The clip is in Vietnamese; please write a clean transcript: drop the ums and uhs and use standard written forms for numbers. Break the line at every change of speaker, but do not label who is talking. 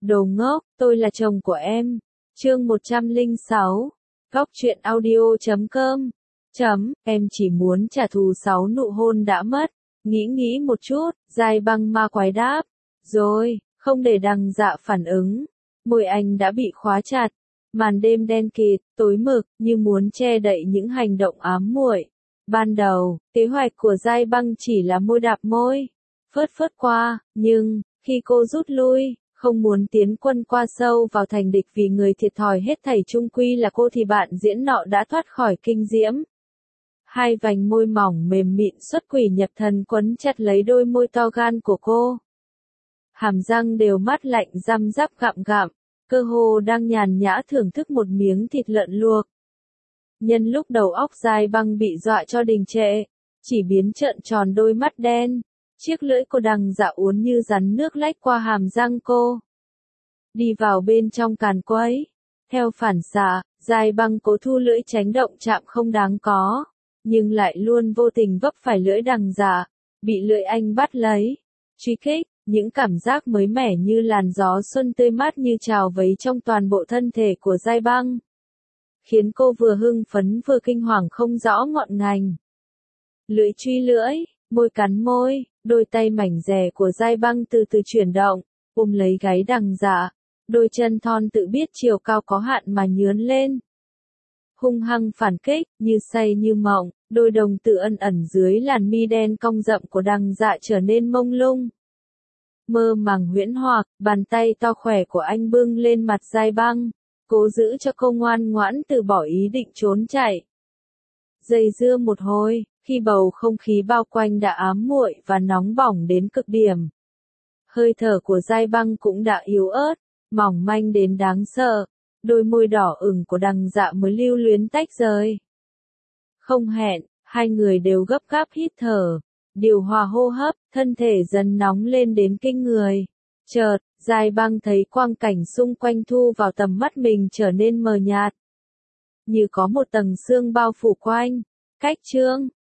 Đồ ngốc, tôi là chồng của em. Chương 106. Góc truyện audio.com. Em chỉ muốn trả thù 6 nụ hôn đã mất. Nghĩ một chút, Giai Băng ma quái đáp. Rồi, không để Đằng Dạ phản ứng. Môi anh đã bị khóa chặt. Màn đêm đen kịt, tối mực, như muốn che đậy những hành động ám muội. Ban đầu, kế hoạch của Giai Băng chỉ là môi đạp môi. Phớt qua, nhưng, khi cô rút lui, không muốn tiến quân qua sâu vào thành địch vì người thiệt thòi hết thảy chung quy là cô thì bạn diễn nọ đã thoát khỏi kinh diễm. Hai vành môi mỏng mềm mịn xuất quỷ nhập thần quấn chặt lấy đôi môi to gan của cô. Hàm răng đều mát lạnh răm rắp gặm, cơ hồ đang nhàn nhã thưởng thức một miếng thịt lợn luộc. Nhân lúc đầu óc Giai Băng bị dọa cho đình trệ, chỉ biến trợn tròn đôi mắt đen. Chiếc lưỡi của Đằng Dạ uốn như rắn nước lách qua hàm răng cô. Đi vào bên trong càn quấy. Theo phản xạ, Giai Băng cố thu lưỡi tránh động chạm không đáng có. Nhưng lại luôn vô tình vấp phải lưỡi Đằng Dạ. Bị lưỡi anh bắt lấy. Truy kích, những cảm giác mới mẻ như làn gió xuân tươi mát như trào vấy trong toàn bộ thân thể của Giai Băng. Khiến cô vừa hưng phấn vừa kinh hoàng không rõ ngọn ngành. Lưỡi truy lưỡi, môi cắn môi. Đôi tay mảnh dẻ của Giai Băng từ từ chuyển động, ôm lấy gáy Đằng Dạ, đôi chân thon tự biết chiều cao có hạn mà nhướn lên. Hung hăng phản kích, như say như mộng, đôi đồng tử ẩn ẩn dưới làn mi đen cong rậm của Đằng Dạ trở nên mông lung. Mơ màng huyễn hoặc, bàn tay to khỏe của anh bưng lên mặt Giai Băng, cố giữ cho cô ngoan ngoãn từ bỏ ý định trốn chạy. Dây dưa một hồi. Khi bầu không khí bao quanh đã ám muội và nóng bỏng đến cực điểm. Hơi thở của Giai Băng cũng đã yếu ớt, mỏng manh đến đáng sợ. Đôi môi đỏ ửng của Đằng Dạ mới lưu luyến tách rời. Không hẹn, hai người đều gấp gáp hít thở. Điều hòa hô hấp, thân thể dần nóng lên đến kinh người. Chợt, Giai Băng thấy quang cảnh xung quanh thu vào tầm mắt mình trở nên mờ nhạt. Như có một tầng sương bao phủ quanh. Cách chương.